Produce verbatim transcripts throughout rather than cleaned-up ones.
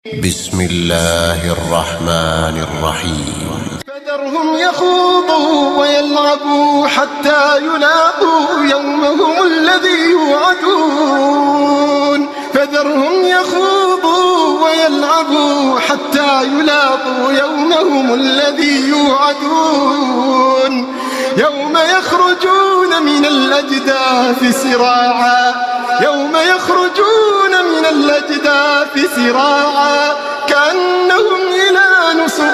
بسم الله الرحمن الرحيم. فذرهم يخوضوا ويلعبوا حتى يلاقوا يومهم الذي يوعدون فذرهم يخوضوا ويلعبوا حتى يلاقوا يومهم الذي يوعدون يوم يخرجون من الأجداث سراعا يوم يخرجون من الأجداث سراعا كأنهم إلى نصب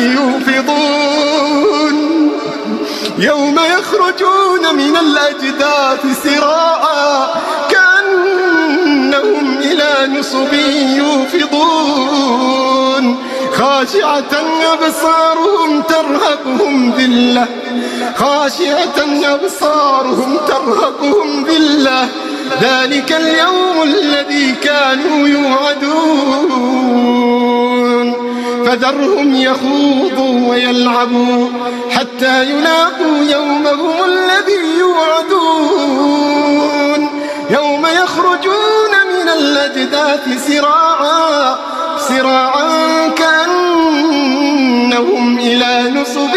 يوفضون يوم يخرجون من الأجداث سراعا كأنهم إلى نصب يوفضون خاشعة أبصارهم ترهقهم ذلة خاشعة أبصارهم ترهقهم ذلة ذلك اليوم الذي كانوا يوعدون فذرهم يخوضوا ويلعبوا حتى يلاقوا يومهم الذي يوعدون يوم يخرجون من الأجداث سراعا سراعا كأنهم إلى نصب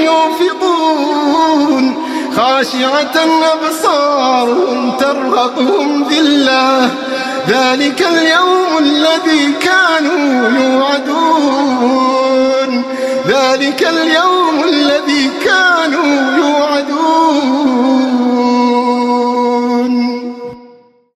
يوفضون خاشعة أبصارهم ترهقهم ذلة ذلك اليوم الذي كانوا يوعدون ذلك اليوم الذي كانوا